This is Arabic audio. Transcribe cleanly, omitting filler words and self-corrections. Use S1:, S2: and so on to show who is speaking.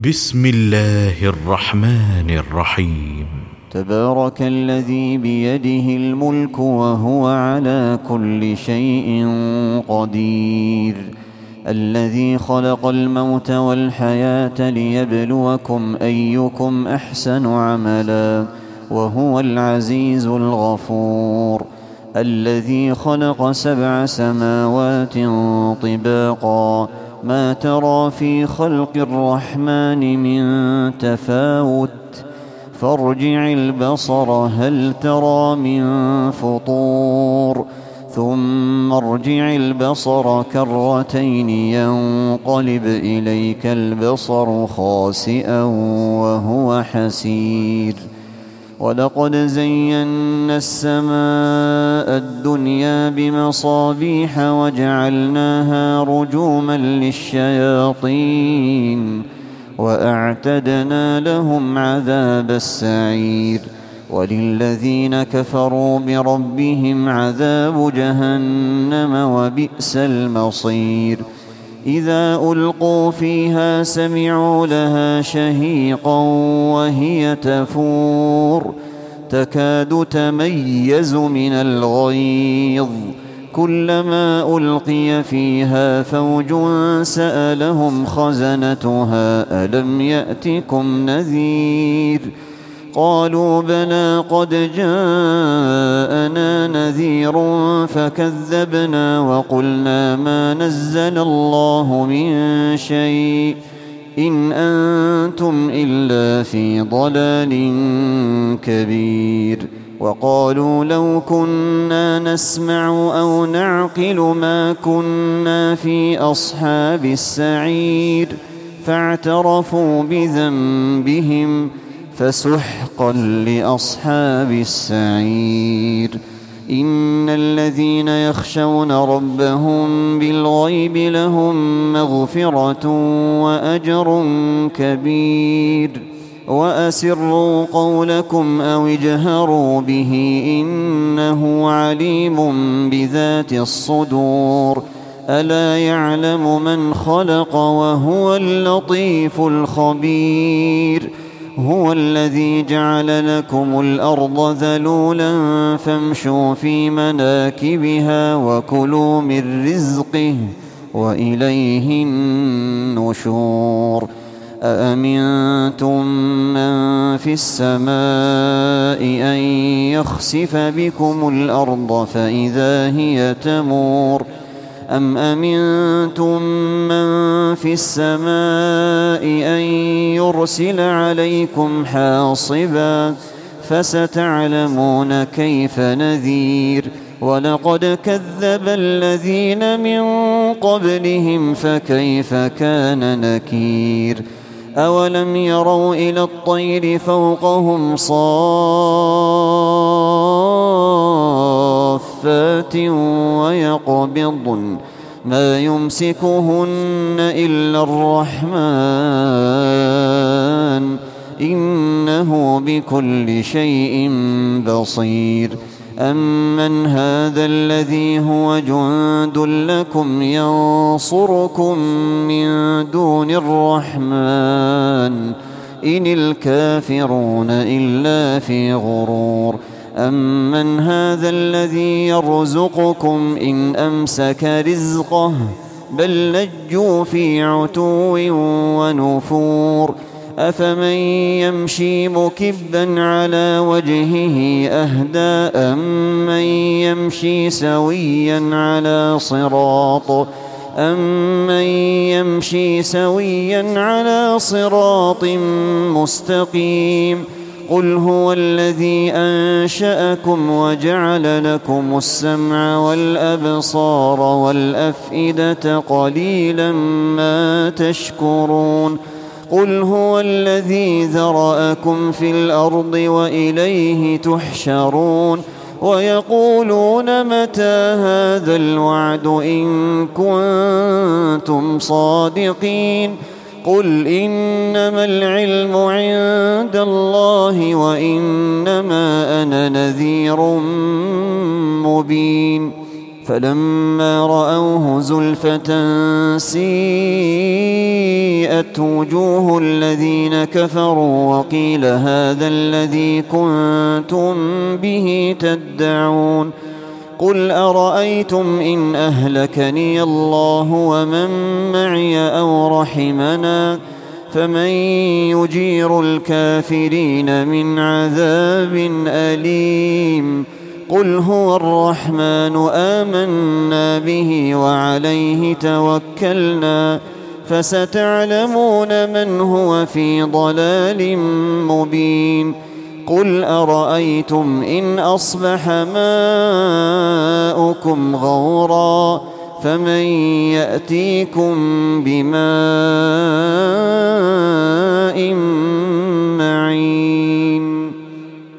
S1: بسم الله الرحمن الرحيم.
S2: تبارك الذي بيده الملك وهو على كل شيء قدير، الذي خلق الموت والحياة ليبلوكم أيكم أحسن عملا وهو العزيز الغفور، الذي خلق 7 سماوات طباقا ما ترى في خلق الرحمن من تفاوت فارجع البصر هل ترى من فطور ثم ارجع البصر كرتين ينقلب إليك البصر خاسئا وهو حسير. ولقد زينا السماء الدنيا بمصابيح وجعلناها رجوما للشياطين وأعتدنا لهم عذاب السعير. وللذين كفروا بربهم عذاب جهنم وبئس المصير. إذا ألقوا فيها سمعوا لها شهيقا وهي تفور تكاد تميز من الغيظ، كلما ألقي فيها فوج سألهم خزنتها ألم يأتكم نذير؟ قالوا بلى قد جاءنا نذير فكذبنا وقلنا ما نزل الله من شيء إن أنتم إلا في ضلال كبير. وقالوا لو كنا نسمع أو نعقل ما كنا في أصحاب السعير فاعترفوا بذنبهم فسحقا لأصحاب السعير. إن الذين يخشون ربهم بالغيب لهم مغفرة وأجر كبير. وأسروا قولكم أو اجهروا به إنه عليم بذات الصدور. ألا يعلم من خلق وهو اللطيف الخبير. هو الذي جعل لكم الأرض ذلولا فامشوا في مناكبها وكلوا من رزقه وإليه النشور. أأمنتم من في السماء أن يخسف بكم الأرض فإذا هي تمور أم أمنتم من في السماء أن يرسل عليكم حاصبا فستعلمون كيف نذير. ولقد كذب الذين من قبلهم فكيف كان نكير. أولم يروا إلى الطير فوقهم صافات ويقبضن ما يمسكهن إلا الرحمن إنه بكل شيء بصير. أمن هذا الذي هو جند لكم ينصركم من دون الرحمن إن الكافرون إلا في غرور. أمن هذا الذي يرزقكم إن أمسك رزقه بل لجوا في عتو ونفور. أفمن يمشي مكبا على وجهه أهدى أمن يمشي سويا على صراط مستقيم. قل هو الذي أنشأكم وجعل لكم السمع والأبصار والأفئدة قليلا ما تشكرون. قل هو الذي ذرأكم في الأرض وإليه تحشرون. ويقولون متى هذا الوعد إن كنتم صادقين. قل إنما العلم عند الله وإنما أنا نذير مبين. فلما رأوه زلفة سيئت وجوه الذين كفروا وقيل هذا الذي كنتم به تدعون قل أرأيتم إن أهلكني الله ومن معي أو رحمنا فمن يجير الكافرين من عذاب أليم قل هو الرحمن آمنا به وعليه توكلنا فستعلمون من هو في ضلال مبين قل أرأيتم إن أصبح ماؤكم غورا فمن يأتيكم بماء